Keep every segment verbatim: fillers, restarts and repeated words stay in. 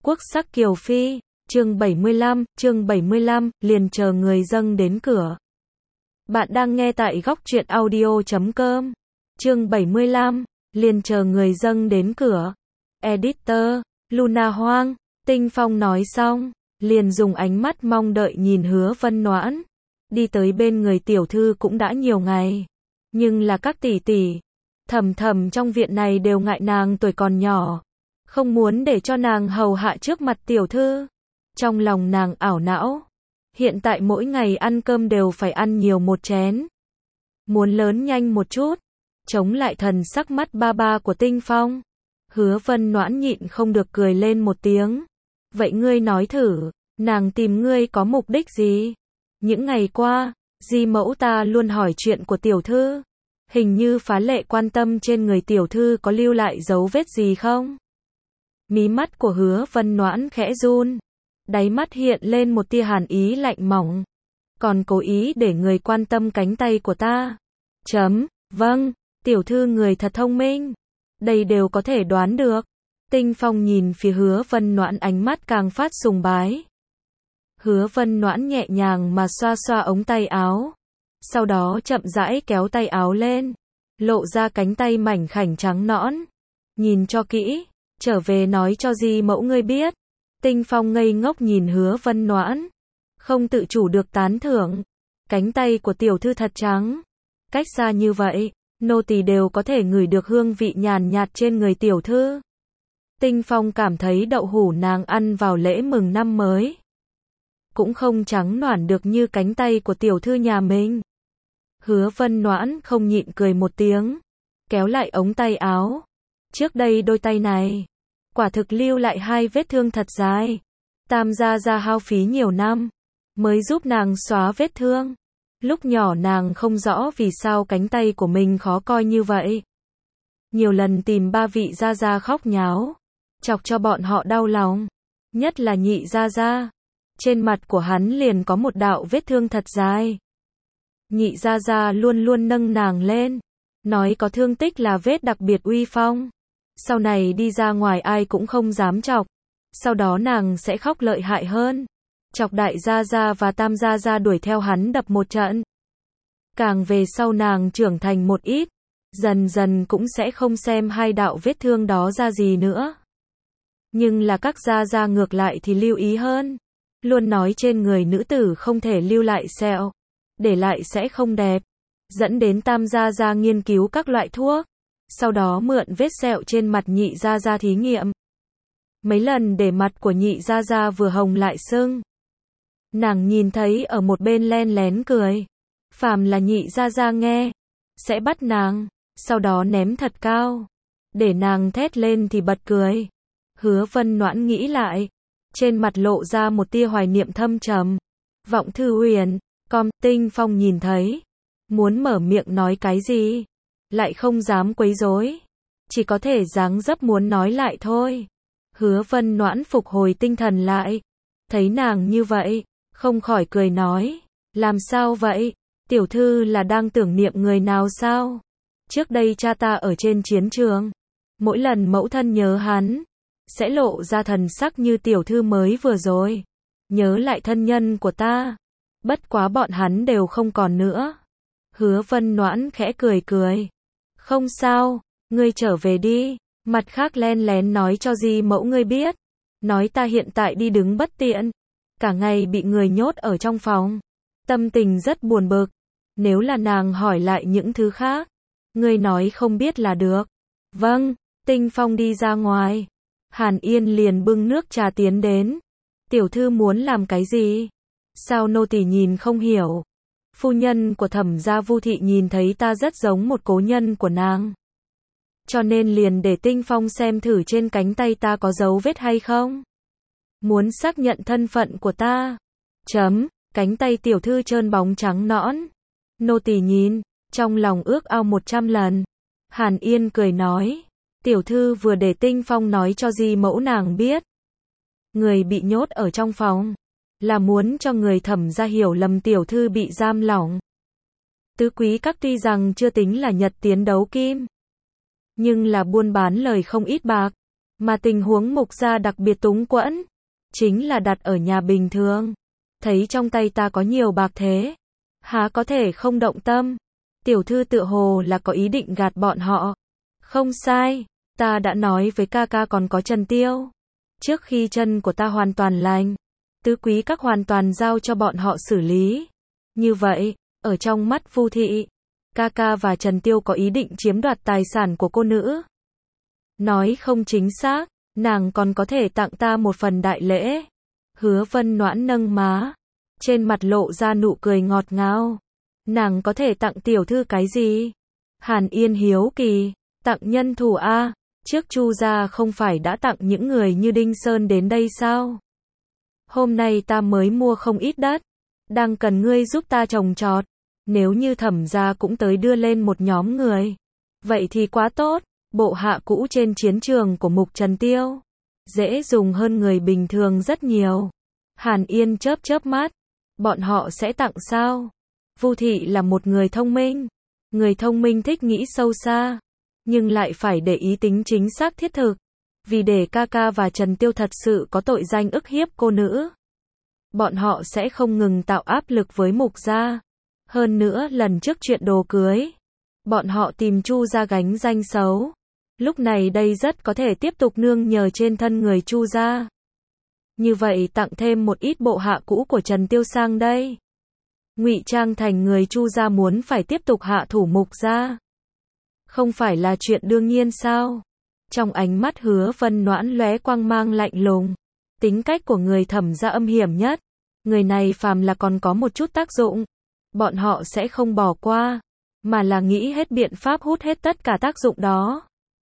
Quốc sắc kiều phi, chương bảy mươi lăm, chương bảy mươi lăm, liền chờ người dâng đến cửa. Bạn đang nghe tại góc truyện audio chấm com. Chương bảy mươi lăm, liền chờ người dâng đến cửa. Editor, Luna Hoang, Tinh Phong nói xong, liền dùng ánh mắt mong đợi nhìn Hứa Vân Noãn. Đi tới bên người tiểu thư cũng đã nhiều ngày, nhưng là các tỷ tỷ, thầm thầm trong viện này đều ngại nàng tuổi còn nhỏ, không muốn để cho nàng hầu hạ trước mặt tiểu thư. Trong lòng nàng ảo não, hiện tại mỗi ngày ăn cơm đều phải ăn nhiều một chén. Muốn lớn nhanh một chút, chống lại thần sắc mắt ba ba của Tinh Phong. Hứa Vân Noãn nhịn không được cười lên một tiếng. Vậy ngươi nói thử, nàng tìm ngươi có mục đích gì? Những ngày qua, di mẫu ta luôn hỏi chuyện của tiểu thư. Hình như phá lệ quan tâm trên người tiểu thư có lưu lại dấu vết gì không? Mí mắt của Hứa Vân Noãn khẽ run, đáy mắt hiện lên một tia hàn ý lạnh mỏng. Còn cố ý để người quan tâm cánh tay của ta. Chấm, vâng, tiểu thư người thật thông minh. Đây đều có thể đoán được. Tinh Phong nhìn phía Hứa Vân Noãn ánh mắt càng phát sùng bái. Hứa Vân Noãn nhẹ nhàng mà xoa xoa ống tay áo. Sau đó chậm rãi kéo tay áo lên, lộ ra cánh tay mảnh khảnh trắng nõn. Nhìn cho kỹ, trở về nói cho di mẫu ngươi biết. Tinh Phong ngây ngốc nhìn Hứa Vân Noãn, không tự chủ được tán thưởng. Cánh tay của tiểu thư thật trắng. Cách xa như vậy, nô tỳ đều có thể ngửi được hương vị nhàn nhạt trên người tiểu thư. Tinh Phong cảm thấy đậu hũ nàng ăn vào lễ mừng năm mới cũng không trắng nõn được như cánh tay của tiểu thư nhà mình. Hứa Vân Noãn không nhịn cười một tiếng, kéo lại ống tay áo. Trước đây đôi tay này, quả thực lưu lại hai vết thương thật dài. Tam gia gia hao phí nhiều năm, mới giúp nàng xóa vết thương. Lúc nhỏ nàng không rõ vì sao cánh tay của mình khó coi như vậy. Nhiều lần tìm ba vị gia gia khóc nháo, chọc cho bọn họ đau lòng. Nhất là nhị gia gia. Trên mặt của hắn liền có một đạo vết thương thật dài. Nhị gia gia luôn luôn nâng nàng lên, nói có thương tích là vết đặc biệt uy phong. Sau này đi ra ngoài ai cũng không dám chọc. Sau đó nàng sẽ khóc lợi hại hơn. Chọc đại gia gia và tam gia gia đuổi theo hắn đập một trận. Càng về sau nàng trưởng thành một ít, dần dần cũng sẽ không xem hai đạo vết thương đó ra gì nữa. Nhưng là các gia gia ngược lại thì lưu ý hơn. Luôn nói trên người nữ tử không thể lưu lại sẹo, để lại sẽ không đẹp. Dẫn đến tam gia gia nghiên cứu các loại thuốc, sau đó mượn vết sẹo trên mặt nhị gia gia thí nghiệm. Mấy lần để mặt của nhị gia gia vừa hồng lại sưng. Nàng nhìn thấy ở một bên len lén cười. Phàm là nhị gia gia nghe, sẽ bắt nàng, sau đó ném thật cao, để nàng thét lên thì bật cười. Hứa Vân Noãn nghĩ lại, trên mặt lộ ra một tia hoài niệm thâm trầm. Vọng Thư Huyền, com, Tinh Phong nhìn thấy, muốn mở miệng nói cái gì, lại không dám quấy rối, chỉ có thể dáng dấp muốn nói lại thôi. Hứa Vân Noãn phục hồi tinh thần lại, thấy nàng như vậy, không khỏi cười nói, làm sao vậy, tiểu thư là đang tưởng niệm người nào sao? Trước đây cha ta ở trên chiến trường, mỗi lần mẫu thân nhớ hắn, sẽ lộ ra thần sắc như tiểu thư mới vừa rồi, nhớ lại thân nhân của ta, bất quá bọn hắn đều không còn nữa. Hứa Vân Noãn khẽ cười cười, không sao, ngươi trở về đi, mặt khác len lén nói cho di mẫu ngươi biết, nói ta hiện tại đi đứng bất tiện, cả ngày bị người nhốt ở trong phòng, tâm tình rất buồn bực. Nếu là nàng hỏi lại những thứ khác, ngươi nói không biết là được. Vâng. Tinh Phong đi ra ngoài, Hàn Yên liền bưng nước trà tiến đến. Tiểu thư muốn làm cái gì? Sao nô tỳ nhìn không hiểu? Phu nhân của Thẩm gia Vu thị nhìn thấy ta rất giống một cố nhân của nàng, cho nên liền để Tinh Phong xem thử trên cánh tay ta có dấu vết hay không. Muốn xác nhận thân phận của ta. Chấm, cánh tay tiểu thư trơn bóng trắng nõn. Nô tỳ nhìn, trong lòng ước ao một trăm lần. Hàn Yên cười nói, tiểu thư vừa để Tinh Phong nói cho di mẫu nàng biết. Người bị nhốt ở trong phòng, là muốn cho người Thẩm gia hiểu lầm tiểu thư bị giam lỏng. Tứ quý các tuy rằng chưa tính là nhật tiến đấu kim, nhưng là buôn bán lời không ít bạc. Mà tình huống Mục gia đặc biệt túng quẫn, chính là đặt ở nhà bình thường. Thấy trong tay ta có nhiều bạc thế, há có thể không động tâm. Tiểu thư tựa hồ là có ý định gạt bọn họ. Không sai, ta đã nói với ca ca còn có Trần Tiêu. Trước khi chân của ta hoàn toàn lành, tứ quý các hoàn toàn giao cho bọn họ xử lý. Như vậy, ở trong mắt Vu thị, ca ca và Trần Tiêu có ý định chiếm đoạt tài sản của cô nữ. Nói không chính xác, nàng còn có thể tặng ta một phần đại lễ. Hứa Vân Noãn nâng má, trên mặt lộ ra nụ cười ngọt ngào. Nàng có thể tặng tiểu thư cái gì? Hàn Yên hiếu kỳ, tặng nhân thủ a, trước Chu gia không phải đã tặng những người như Đinh Sơn đến đây sao? Hôm nay ta mới mua không ít đất, đang cần ngươi giúp ta trồng trọt. Nếu như Thẩm gia cũng tới đưa lên một nhóm người, vậy thì quá tốt. Bộ hạ cũ trên chiến trường của Mục Trần Tiêu, dễ dùng hơn người bình thường rất nhiều. Hàn Yên chớp chớp mắt, bọn họ sẽ tặng sao? Vu thị là một người thông minh, người thông minh thích nghĩ sâu xa, nhưng lại phải để ý tính chính xác thiết thực. Vì để ca ca và Trần Tiêu thật sự có tội danh ức hiếp cô nữ, bọn họ sẽ không ngừng tạo áp lực với Mục gia. Hơn nữa lần trước chuyện đồ cưới, bọn họ tìm Chu gia gánh danh xấu. Lúc này đây rất có thể tiếp tục nương nhờ trên thân người Chu gia. Như vậy tặng thêm một ít bộ hạ cũ của Trần Tiêu sang đây, ngụy trang thành người Chu gia muốn phải tiếp tục hạ thủ Mục gia, không phải là chuyện đương nhiên sao? Trong ánh mắt Hứa Vân Noãn lóe quang mang lạnh lùng. Tính cách của người Thẩm gia âm hiểm nhất. Người này phàm là còn có một chút tác dụng, bọn họ sẽ không bỏ qua, mà là nghĩ hết biện pháp hút hết tất cả tác dụng đó.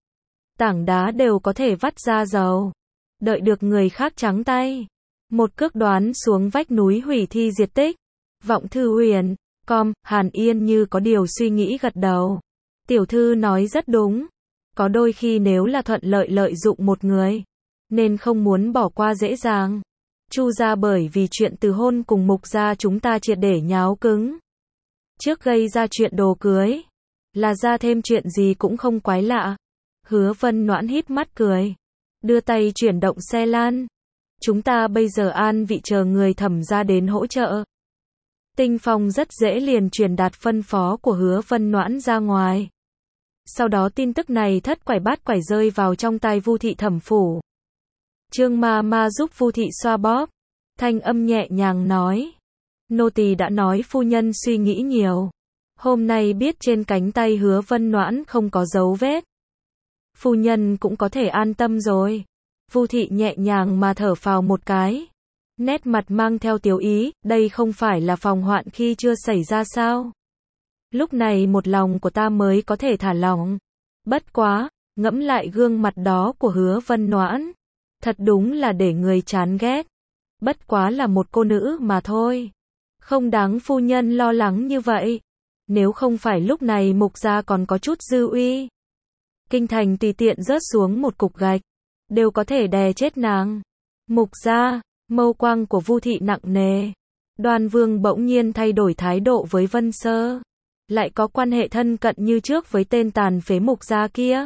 Tảng đá đều có thể vắt ra dầu, đợi được người khác trắng tay. Một cước đoán xuống vách núi hủy thi diệt tích. Vọng Thư Huyền, com, Hàn Yên như có điều suy nghĩ gật đầu. Tiểu thư nói rất đúng. Có đôi khi nếu là thuận lợi lợi dụng một người, nên không muốn bỏ qua dễ dàng. Chu gia bởi vì chuyện từ hôn cùng Mục gia chúng ta triệt để nháo cứng. Trước gây ra chuyện đồ cưới, là ra thêm chuyện gì cũng không quái lạ. Hứa Vân Noãn híp mắt cười, đưa tay chuyển động xe lan. Chúng ta bây giờ an vị chờ người Thẩm gia đến hỗ trợ. Tinh Phong rất dễ liền truyền đạt phân phó của Hứa Vân Noãn ra ngoài. Sau đó tin tức này thất quải bát quải rơi vào trong tai Vu thị Thẩm phủ. Trương ma ma giúp Vu thị xoa bóp, thanh âm nhẹ nhàng nói. Nô tỳ đã nói phu nhân suy nghĩ nhiều. Hôm nay biết trên cánh tay Hứa Vân Noãn không có dấu vết, phu nhân cũng có thể an tâm rồi. Vu thị nhẹ nhàng mà thở phào một cái, nét mặt mang theo tiếu ý, đây không phải là phòng hoạn khi chưa xảy ra sao? Lúc này một lòng của ta mới có thể thả lỏng. Bất quá, ngẫm lại gương mặt đó của Hứa Vân Noãn, thật đúng là để người chán ghét. Bất quá là một cô nữ mà thôi, không đáng phu nhân lo lắng như vậy. Nếu không phải lúc này Mục gia còn có chút dư uy, kinh thành tùy tiện rớt xuống một cục gạch, đều có thể đè chết nàng. Mục gia, mâu quang của Vu thị nặng nề. Đoan Vương bỗng nhiên thay đổi thái độ với Vân Sơ, lại có quan hệ thân cận như trước với tên tàn phế Mục gia kia.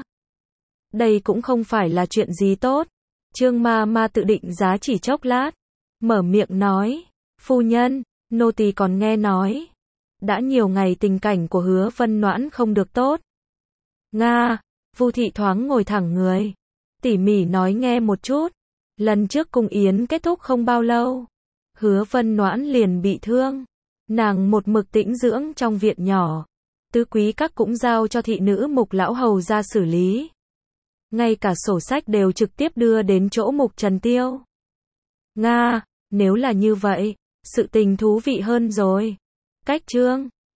Đây cũng không phải là chuyện gì tốt. Trương ma ma tự định giá chỉ chốc lát, mở miệng nói, phu nhân, nô tỳ còn nghe nói, đã nhiều ngày tình cảnh của Hứa Vân Noãn không được tốt. Nga, Vu thị thoáng ngồi thẳng người, tỉ mỉ nói nghe một chút. Lần trước cung yến kết thúc không bao lâu, Hứa Vân Noãn liền bị thương. Nàng một mực tĩnh dưỡng trong viện nhỏ, tứ quý các cũng giao cho thị nữ Mục lão hầu ra xử lý. Ngay cả sổ sách đều trực tiếp đưa đến chỗ Mục Trần Tiêu. Nga, nếu là như vậy, sự tình thú vị hơn rồi. Cách chương